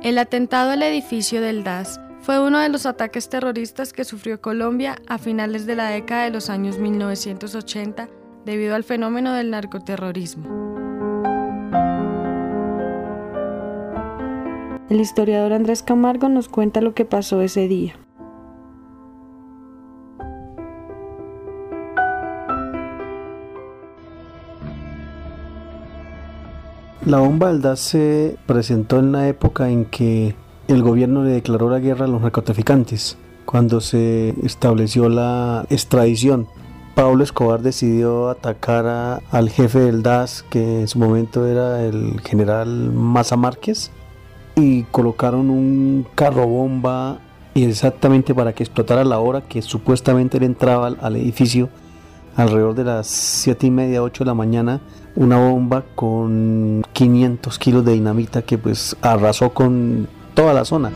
El atentado al edificio del DAS fue uno de los ataques terroristas que sufrió Colombia a finales de la década de los años 1980 debido al fenómeno del narcoterrorismo. El historiador Andrés Camargo nos cuenta lo que pasó ese día. La bomba del DAS se presentó en la época en que el gobierno le declaró la guerra a los narcotraficantes, cuando se estableció la extradición. Pablo Escobar decidió atacar al jefe del DAS, que en su momento era el general Maza Márquez, y colocaron un carro bomba exactamente para que explotara a la hora que supuestamente él entraba al edificio, alrededor de las 7:30, 8 de la mañana, una bomba con 500 kilos de dinamita que pues arrasó con toda la zona.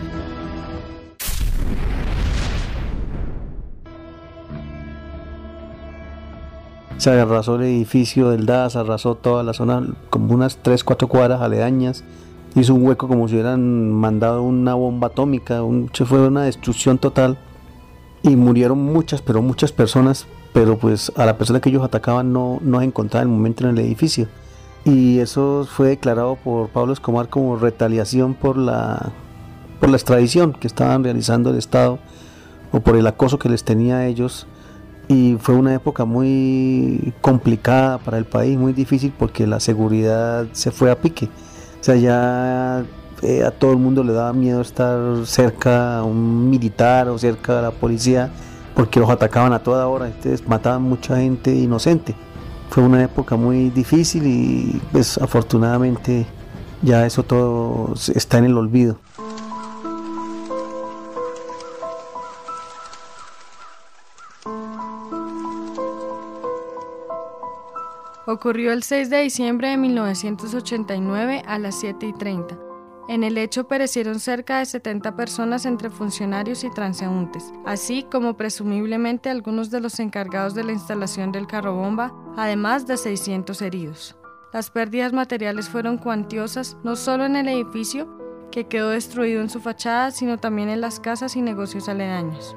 Se arrasó el edificio del DAS, arrasó toda la zona, como unas 3-4 cuadras aledañas. Hizo un hueco como si hubieran mandado una bomba atómica. Fue una destrucción total y murieron muchas personas, pero pues a la persona que ellos atacaban no se encontraba en el momento en el edificio. Y eso fue declarado por Pablo Escobar como retaliación por la extradición que estaban realizando el Estado, o por el acoso que les tenía a ellos. Y fue una época muy complicada para el país, muy difícil, porque la seguridad se fue a pique. O sea, ya a todo el mundo le daba miedo estar cerca a un militar o cerca de la policía, porque los atacaban a toda hora, entonces mataban mucha gente inocente. Fue una época muy difícil y pues afortunadamente ya eso todo está en el olvido. Ocurrió el 6 de diciembre de 1989 a las 7:30. En el hecho perecieron cerca de 70 personas entre funcionarios y transeúntes, así como presumiblemente algunos de los encargados de la instalación del carrobomba, además de 600 heridos. Las pérdidas materiales fueron cuantiosas, no solo en el edificio, que quedó destruido en su fachada, sino también en las casas y negocios aledaños.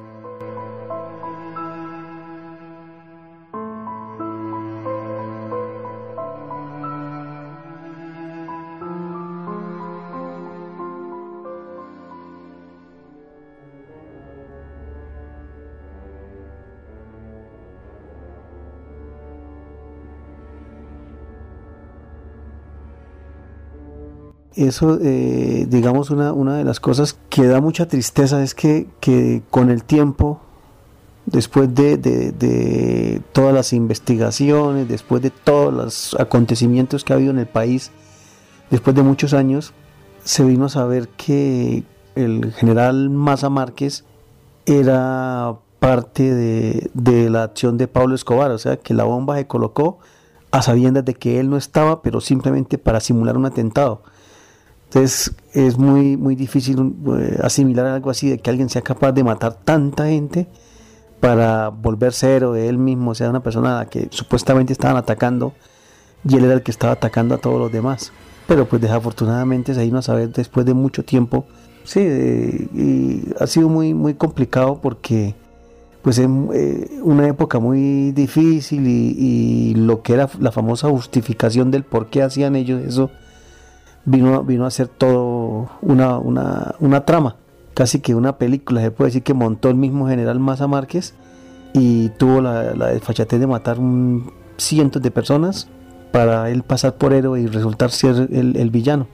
Eso, digamos, una de las cosas que da mucha tristeza es que con el tiempo, después de todas las investigaciones, después de todos los acontecimientos que ha habido en el país, después de muchos años, se vino a saber que el general Maza Márquez era parte de la acción de Pablo Escobar, o sea, que la bomba se colocó a sabiendas de que él no estaba, pero simplemente para simular un atentado. Entonces es muy difícil asimilar algo así, de que alguien sea capaz de matar tanta gente para volverse héroe de él mismo, o sea, una persona a la que supuestamente estaban atacando y él era el que estaba atacando a todos los demás. Pero pues desafortunadamente se vino a saber después de mucho tiempo. Sí, y ha sido muy complicado porque pues es una época muy difícil y lo que era la famosa justificación del por qué hacían ellos eso vino a ser todo una trama, casi que una película. Se puede decir que montó el mismo general Maza Márquez y tuvo la desfachatez de matar cientos de personas para él pasar por héroe y resultar ser el villano.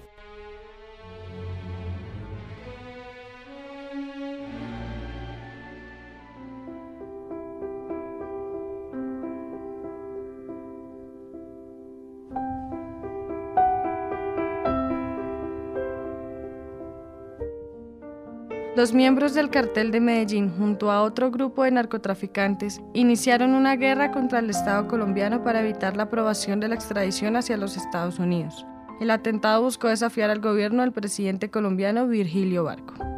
Los miembros del cartel de Medellín, junto a otro grupo de narcotraficantes, iniciaron una guerra contra el Estado colombiano para evitar la aprobación de la extradición hacia los Estados Unidos. El atentado buscó desafiar al gobierno del presidente colombiano Virgilio Barco.